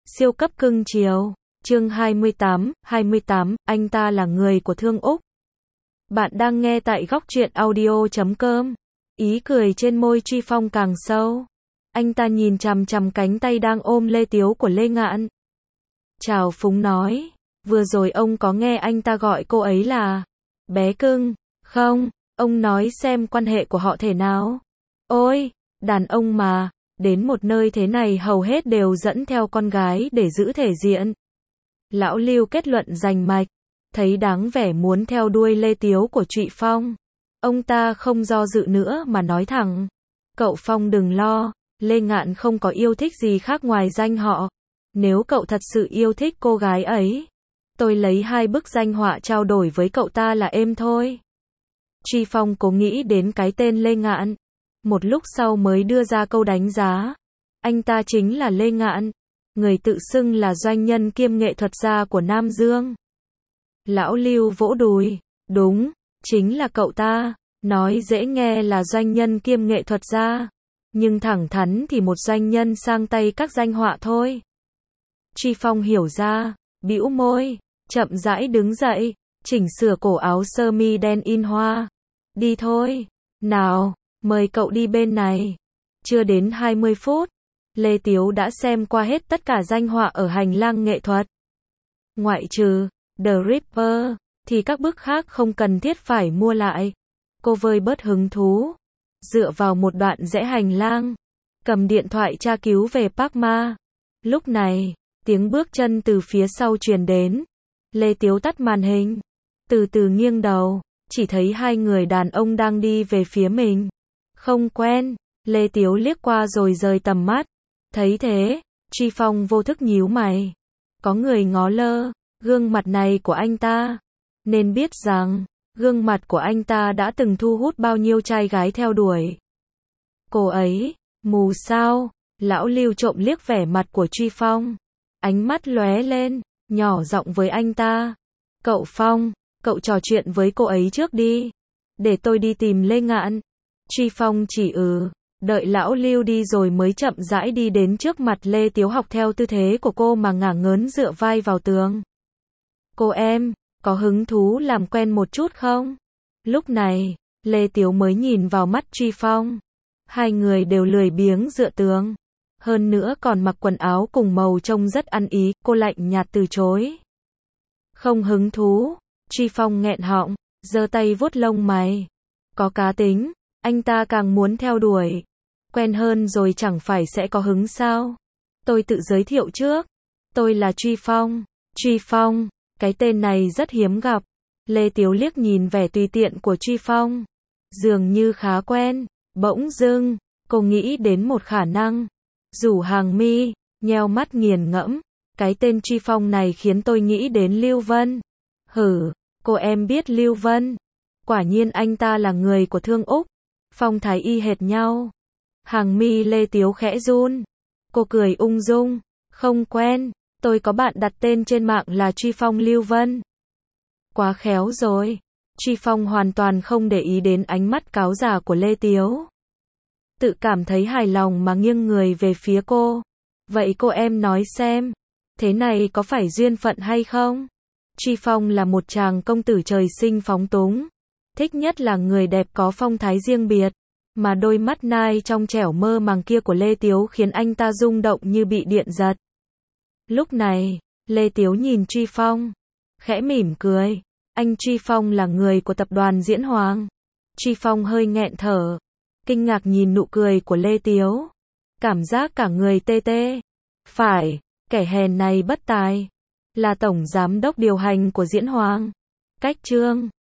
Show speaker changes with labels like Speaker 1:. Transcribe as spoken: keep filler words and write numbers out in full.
Speaker 1: Siêu cấp cưng chiều. Chương hai mươi tám, hai mươi tám, anh ta là người của Thương Úc. Bạn đang nghe tại góc truyện audio chấm com. Ý cười trên môi Truy Phong càng sâu. Anh ta nhìn chằm chằm cánh tay đang ôm Lê Tiếu của Lê Ngạn. Trào phúng nói, vừa rồi ông có nghe anh ta gọi cô ấy là bé cưng, không? Ông nói xem quan hệ của họ thế nào. Ôi, đàn ông mà, đến một nơi thế này hầu hết đều dẫn theo con gái để giữ thể diện. Lão Lưu kết luận rành mạch, thấy đáng vẻ muốn theo đuôi Lê Tiếu của Trụy Phong. Ông ta không do dự nữa mà nói thẳng, cậu Phong đừng lo, Lê Ngạn không có yêu thích gì khác ngoài danh họ. Nếu cậu thật sự yêu thích cô gái ấy, tôi lấy hai bức danh họa trao đổi với cậu ta là êm thôi. Truy Phong cố nghĩ đến cái tên Lê Ngạn, một lúc sau mới đưa ra câu đánh giá. Anh ta chính là Lê Ngạn, người tự xưng là doanh nhân kiêm nghệ thuật gia của Nam Dương. Lão Lưu vỗ đùi, đúng, chính là cậu ta. Nói dễ nghe là doanh nhân kiêm nghệ thuật gia, nhưng thẳng thắn thì một doanh nhân sang tay các danh họa thôi. Truy Phong hiểu ra, bĩu môi, chậm rãi đứng dậy, chỉnh sửa cổ áo sơ mi đen in hoa. Đi thôi, nào, mời cậu đi bên này. Chưa đến hai mươi phút, Lê Tiếu đã xem qua hết tất cả danh họa ở hành lang nghệ thuật. Ngoại trừ The Ripper, thì các bức khác không cần thiết phải mua lại. Cô vơi bớt hứng thú, dựa vào một đoạn rẽ hành lang, cầm điện thoại tra cứu về Park Ma. Lúc này, tiếng bước chân từ phía sau truyền đến. Lê Tiếu tắt màn hình, từ từ nghiêng đầu, chỉ thấy hai người đàn ông đang đi về phía mình. Không quen, Lê Tiếu liếc qua rồi rời tầm mắt. Thấy thế, Truy Phong vô thức nhíu mày. Có người ngó lơ gương mặt này của anh ta, nên biết rằng gương mặt của anh ta đã từng thu hút bao nhiêu trai gái theo đuổi. Cô ấy, mù sao? Lão Lưu trộm liếc vẻ mặt của Truy Phong, ánh mắt lóe lên, nhỏ giọng với anh ta. Cậu Phong, cậu trò chuyện với cô ấy trước đi, để tôi đi tìm Lê Ngạn. Truy Phong chỉ ừ, đợi lão Lưu đi rồi mới chậm rãi đi đến trước mặt Lê Tiếu, học theo tư thế của cô mà ngả ngớn dựa vai vào tường. Cô em, có hứng thú làm quen một chút không? Lúc này, Lê Tiếu mới nhìn vào mắt Truy Phong. Hai người đều lười biếng dựa tường, hơn nữa còn mặc quần áo cùng màu trông rất ăn ý. Cô lạnh nhạt từ chối. Không hứng thú. Truy Phong nghẹn họng, giơ tay vuốt lông mày. Có cá tính, anh ta càng muốn theo đuổi. Quen hơn rồi chẳng phải sẽ có hứng sao? Tôi tự giới thiệu trước. Tôi là Truy Phong. Truy Phong, cái tên này rất hiếm gặp. Lê Tiếu liếc nhìn vẻ tùy tiện của Truy Phong, dường như khá quen. Bỗng dưng, cô nghĩ đến một khả năng. Rủ Hàng Mi, nheo mắt nghiền ngẫm. Cái tên Truy Phong này khiến tôi nghĩ đến Lưu Vân. Hử, cô em biết Lưu Vân? Quả nhiên anh ta là người của Thương Úc. Phong thái y hệt nhau. Hàng mi Lê Tiếu khẽ run. Cô cười ung dung. Không quen, tôi có bạn đặt tên trên mạng là Truy Phong Lưu Vân. Quá khéo rồi. Truy Phong hoàn toàn không để ý đến ánh mắt cáo già của Lê Tiếu. Tự cảm thấy hài lòng mà nghiêng người về phía cô. Vậy cô em nói xem, thế này có phải duyên phận hay không? Truy Phong là một chàng công tử trời sinh phóng túng. Thích nhất là người đẹp có phong thái riêng biệt. Mà đôi mắt nai trong trẻo mơ màng kia của Lê Tiếu khiến anh ta rung động như bị điện giật. Lúc này, Lê Tiếu nhìn Truy Phong, khẽ mỉm cười. Anh Truy Phong là người của tập đoàn Diễn Hoàng. Truy Phong hơi nghẹn thở, kinh ngạc nhìn nụ cười của Lê Tiếu. Cảm giác cả người tê tê. Phải, kẻ hèn này bất tài. Là tổng giám đốc điều hành của Diễn Hoàng. Cách chương